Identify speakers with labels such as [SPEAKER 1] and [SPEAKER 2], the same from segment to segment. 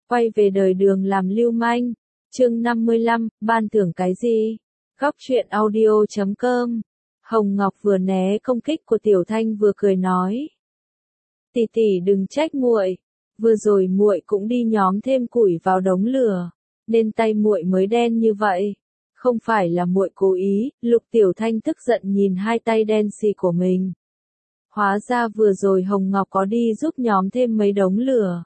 [SPEAKER 1] quay về đời Đường làm lưu manh. Chương 55, ban thưởng cái gì? Góc truyện audio.com. Hồng Ngọc vừa né công kích của Tiểu Thanh vừa cười nói: "Tỷ tỷ đừng trách muội, vừa rồi muội cũng đi nhóm thêm củi vào đống lửa, nên tay muội mới đen như vậy, không phải là muội cố ý." Lục Tiểu Thanh tức giận nhìn hai tay đen xì của mình. Hóa ra vừa rồi Hồng Ngọc có đi giúp nhóm thêm mấy đống lửa.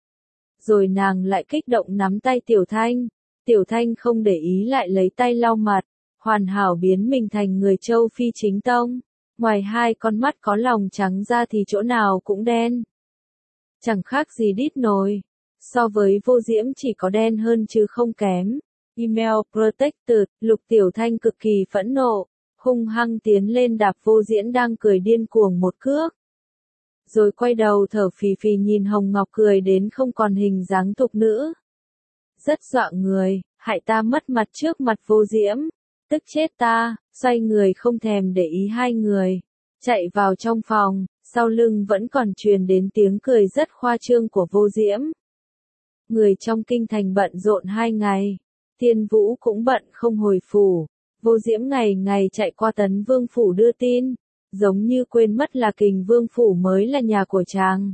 [SPEAKER 1] Rồi nàng lại kích động nắm tay Tiểu Thanh. Tiểu Thanh không để ý lại lấy tay lau mặt, hoàn hảo biến mình thành người Châu Phi chính tông. Ngoài hai con mắt có lòng trắng ra thì chỗ nào cũng đen. Chẳng khác gì đít nồi. So với Vô Diễm chỉ có đen hơn chứ không kém. Email Protected, Lục Tiểu Thanh cực kỳ phẫn nộ, hung hăng tiến lên đạp Vô Diễm đang cười điên cuồng một cước. Rồi quay đầu thở phì phì nhìn Hồng Ngọc cười đến không còn hình dáng thục nữ. Rất dọa người, hại ta mất mặt trước mặt Vô Diễm. Tức chết ta, xoay người không thèm để ý hai người. Chạy vào trong phòng, sau lưng vẫn còn truyền đến tiếng cười rất khoa trương của Vô Diễm. Người trong kinh thành bận rộn 2 ngày. Tiên Vũ cũng bận không hồi phủ. Vô Diễm ngày ngày chạy qua Tấn Vương phủ đưa tin, giống như quên mất là Kình Vương phủ mới là nhà của chàng.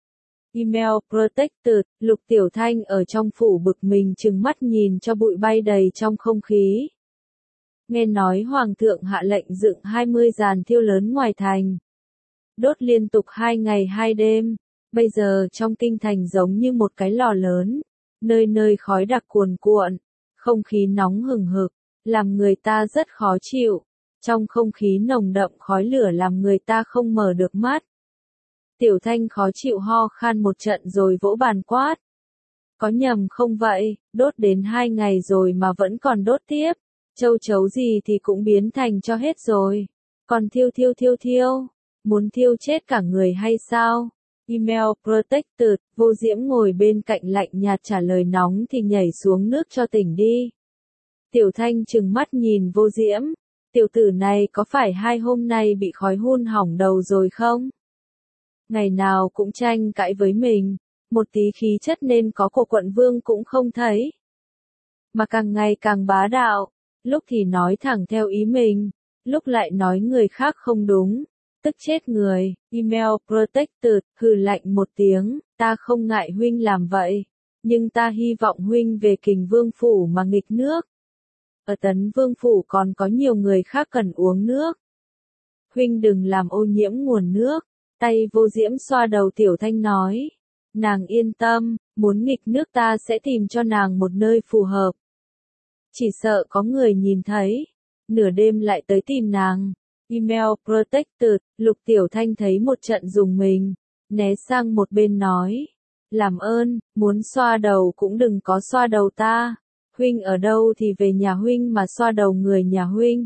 [SPEAKER 1] Email Protected, Lục Tiểu Thanh ở trong phủ bực mình trừng mắt nhìn cho bụi bay đầy trong không khí. Nghe nói Hoàng thượng hạ lệnh dựng 20 giàn thiêu lớn ngoài thành. Đốt liên tục 2 ngày 2 đêm, bây giờ trong kinh thành giống như một cái lò lớn, nơi nơi khói đặc cuồn cuộn, không khí nóng hừng hực, làm người ta rất khó chịu. Trong không khí nồng đậm khói lửa làm người ta không mở được mắt. Tiểu Thanh khó chịu ho khan một trận rồi vỗ bàn quát: "Có nhầm không vậy, đốt đến 2 ngày rồi mà vẫn còn đốt tiếp, châu chấu gì thì cũng biến thành cho hết rồi, còn thiêu, muốn thiêu chết cả người hay sao?" Email Protected, Vô Diễm ngồi bên cạnh lạnh nhạt trả lời: "Nóng thì nhảy xuống nước cho tỉnh đi." Tiểu Thanh trừng mắt nhìn Vô Diễm, tiểu tử này có phải 2 hôm nay bị khói hun hỏng đầu rồi không? Ngày nào cũng tranh cãi với mình, một tí khí chất nên có của quận vương cũng không thấy. Mà càng ngày càng bá đạo, lúc thì nói thẳng theo ý mình, lúc lại nói người khác không đúng, tức chết người. Email Protected, hừ lạnh một tiếng: "Ta không ngại huynh làm vậy, nhưng ta hy vọng huynh về Kình Vương phủ mà nghịch nước. Ở Tấn Vương phủ còn có nhiều người khác cần uống nước. Huynh đừng làm ô nhiễm nguồn nước." Tay Vô Diễm xoa đầu Tiểu Thanh nói: "Nàng yên tâm, muốn nghịch nước ta sẽ tìm cho nàng một nơi phù hợp. Chỉ sợ có người nhìn thấy, nửa đêm lại tới tìm nàng." Email Protected, Lục Tiểu Thanh thấy một trận rùng mình, né sang một bên nói: "Làm ơn, muốn xoa đầu cũng đừng có xoa đầu ta. Huynh ở đâu thì về nhà huynh mà xoa đầu người nhà huynh."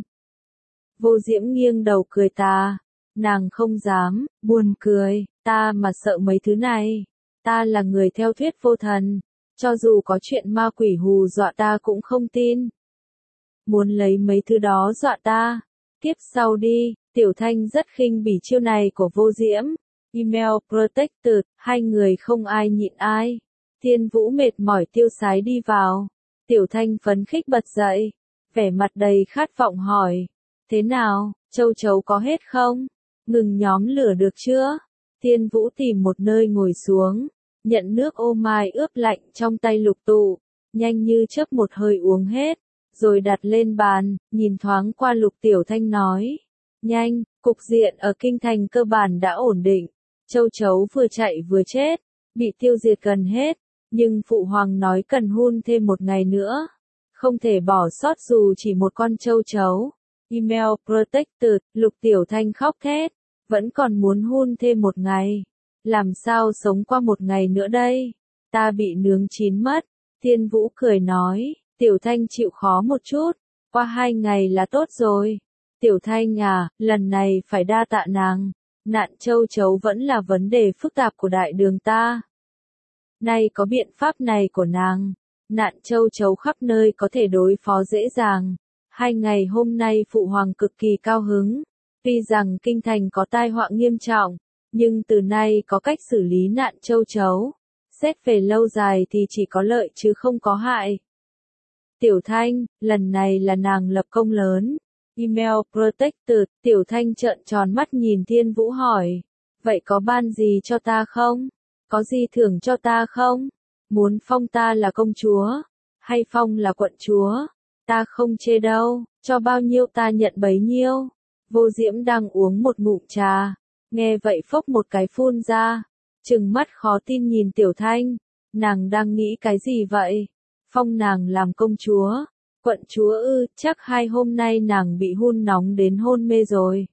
[SPEAKER 1] Vô Diễm nghiêng đầu cười tà. Nàng không dám, buồn cười: "Ta mà sợ mấy thứ này. Ta là người theo thuyết vô thần, cho dù có chuyện ma quỷ hù dọa ta cũng không tin. Muốn lấy mấy thứ đó dọa ta, kiếp sau đi." Tiểu Thanh rất khinh bỉ chiêu này của Vô Diễm. Email Protected, hai người không ai nhịn ai. Tiên Vũ mệt mỏi tiêu sái đi vào. Tiểu Thanh phấn khích bật dậy, vẻ mặt đầy khát vọng hỏi: "Thế nào, châu chấu có hết không? Ngừng nhóm lửa được chưa?" Tiên Vũ tìm một nơi ngồi xuống, nhận nước ô mai ướp lạnh trong tay Lục Tụ, nhanh như chớp một hơi uống hết, rồi đặt lên bàn, nhìn thoáng qua Lục Tiểu Thanh nói: "Nhanh, cục diện ở kinh thành cơ bản đã ổn định, châu chấu vừa chạy vừa chết, bị tiêu diệt gần hết, nhưng Phụ Hoàng nói cần hun thêm 1 ngày nữa, không thể bỏ sót dù chỉ một con châu chấu." Email Protected, Lục Tiểu Thanh khóc thét: "Vẫn còn muốn hun thêm 1 ngày. Làm sao sống qua 1 ngày nữa đây? Ta bị nướng chín mất." Tiên Vũ cười nói: "Tiểu Thanh chịu khó một chút, qua 2 ngày là tốt rồi." "Tiểu Thanh à, lần này phải đa tạ nàng. Nạn châu chấu vẫn là vấn đề phức tạp của đại đường ta. Nay có biện pháp này của nàng, nạn châu chấu khắp nơi có thể đối phó dễ dàng. 2 ngày hôm nay Phụ Hoàng cực kỳ cao hứng. Tuy rằng kinh thành có tai họa nghiêm trọng, nhưng từ nay có cách xử lý nạn châu chấu. Xét về lâu dài thì chỉ có lợi chứ không có hại. Tiểu Thanh, lần này là nàng lập công lớn. Email Protector, Tiểu Thanh trợn tròn mắt nhìn Thiên Vũ hỏi. Vậy có ban gì cho ta không? Có gì thưởng cho ta không? Muốn phong ta là công chúa? Hay phong là quận chúa? Ta không chê đâu, cho bao nhiêu ta nhận bấy nhiêu. Vô Diễm đang uống một ngụm trà. Nghe vậy phốc một cái phun ra. Trừng mắt khó tin nhìn Tiểu Thanh. Nàng đang nghĩ cái gì vậy? Phong nàng làm công chúa. Quận chúa ư, chắc 2 hôm nay nàng bị hun nóng đến hôn mê rồi.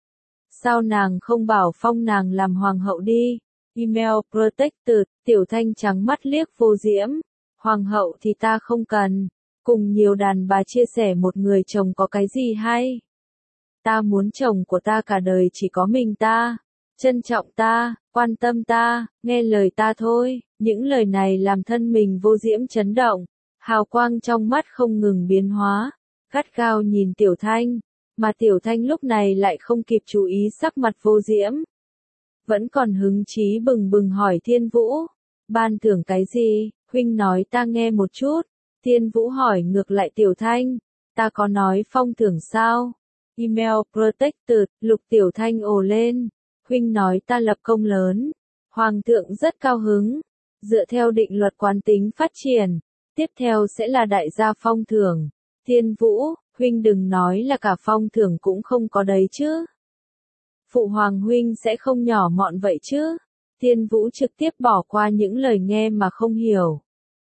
[SPEAKER 1] Sao nàng không bảo phong nàng làm hoàng hậu đi? Email Protector, Tiểu Thanh trắng mắt liếc Vô Diễm. Hoàng hậu thì ta không cần. Cùng nhiều đàn bà chia sẻ một người chồng có cái gì hay? Ta muốn chồng của ta cả đời chỉ có mình ta. Trân trọng ta, quan tâm ta, nghe lời ta thôi. Những lời này làm thân mình Vô Diễm chấn động. Hào quang trong mắt không ngừng biến hóa. Gắt gao nhìn Tiểu Thanh. Mà Tiểu Thanh lúc này lại không kịp chú ý sắc mặt Vô Diễm. Vẫn còn hứng chí bừng bừng hỏi Thiên Vũ. Ban thưởng cái gì? Huynh nói ta nghe một chút. Thiên Vũ hỏi ngược lại Tiểu Thanh. Ta có nói phong thưởng sao? Email Protector, Lục Tiểu Thanh ồ lên. Huynh nói ta lập công lớn. Hoàng thượng rất cao hứng. Dựa theo định luật quán tính phát triển. Tiếp theo sẽ là đại gia phong thưởng. Thiên Vũ, huynh đừng nói là cả phong thưởng cũng không có đấy chứ. Phụ hoàng huynh sẽ không nhỏ mọn vậy chứ. Thiên Vũ trực tiếp bỏ qua những lời nghe mà không hiểu.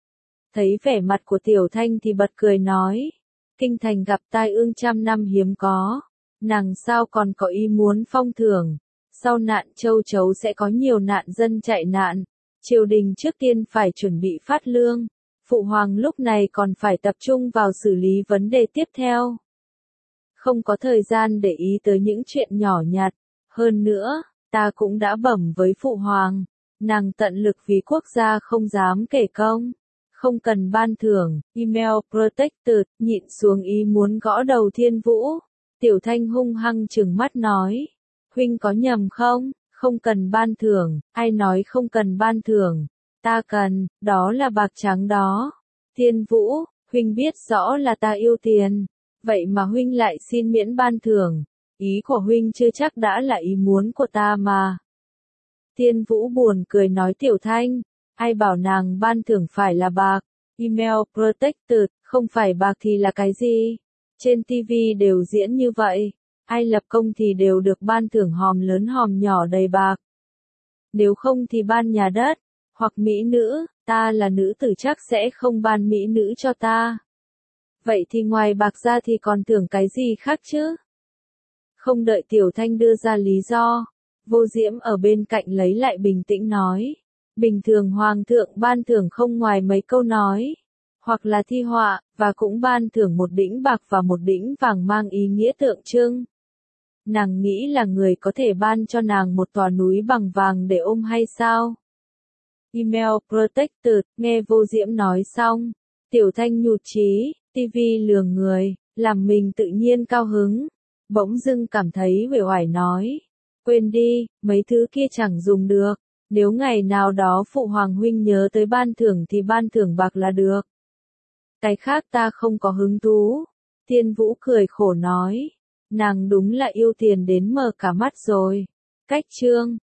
[SPEAKER 1] Thấy vẻ mặt của Tiểu Thanh thì bật cười nói. Kinh thành gặp tai ương trăm năm hiếm có. Nàng sao còn có ý muốn phong thưởng. Sau nạn châu chấu sẽ có nhiều nạn dân chạy nạn. Triều đình trước tiên phải chuẩn bị phát lương. Phụ hoàng lúc này còn phải tập trung vào xử lý vấn đề tiếp theo. Không có thời gian để ý tới những chuyện nhỏ nhặt. Hơn nữa, ta cũng đã bẩm với phụ hoàng. Nàng tận lực vì quốc gia không dám kể công. Không cần ban thưởng. Email Protector, nhịn xuống ý muốn gõ đầu Thiên Vũ. Tiểu Thanh hung hăng trừng mắt nói. Huynh có nhầm không? Không cần ban thưởng. Ai nói không cần ban thưởng? Ta cần, đó là bạc trắng đó. Thiên Vũ, huynh biết rõ là ta yêu tiền. Vậy mà huynh lại xin miễn ban thưởng. Ý của huynh chưa chắc đã là ý muốn của ta mà. Thiên Vũ buồn cười nói Tiểu Thanh. Ai bảo nàng ban thưởng phải là bạc. Email Protector, không phải bạc thì là cái gì? Trên TV đều diễn như vậy. Ai lập công thì đều được ban thưởng hòm lớn hòm nhỏ đầy bạc. Nếu không thì ban nhà đất. Hoặc mỹ nữ, ta là nữ tử chắc sẽ không ban mỹ nữ cho ta. Vậy thì ngoài bạc ra thì còn thưởng cái gì khác chứ? Không đợi Tiểu Thanh đưa ra lý do. Vô Diễm ở bên cạnh lấy lại bình tĩnh nói. Bình thường hoàng thượng ban thưởng không ngoài mấy câu nói. Hoặc là thi họa, và cũng ban thưởng một đĩnh bạc và một đĩnh vàng mang ý nghĩa tượng trưng. Nàng nghĩ là người có thể ban cho nàng một tòa núi bằng vàng để ôm hay sao? Email Protector, nghe Vô Diễm nói xong. Tiểu Thanh nhụt chí, TV lừa người, làm mình tự nhiên cao hứng. Bỗng dưng cảm thấy uể oải nói. Quên đi, mấy thứ kia chẳng dùng được. Nếu ngày nào đó phụ hoàng huynh nhớ tới ban thưởng thì ban thưởng bạc là được. Cái khác ta không có hứng thú. Thiên Vũ cười khổ nói. Nàng đúng là yêu tiền đến mờ cả mắt rồi. Cách chương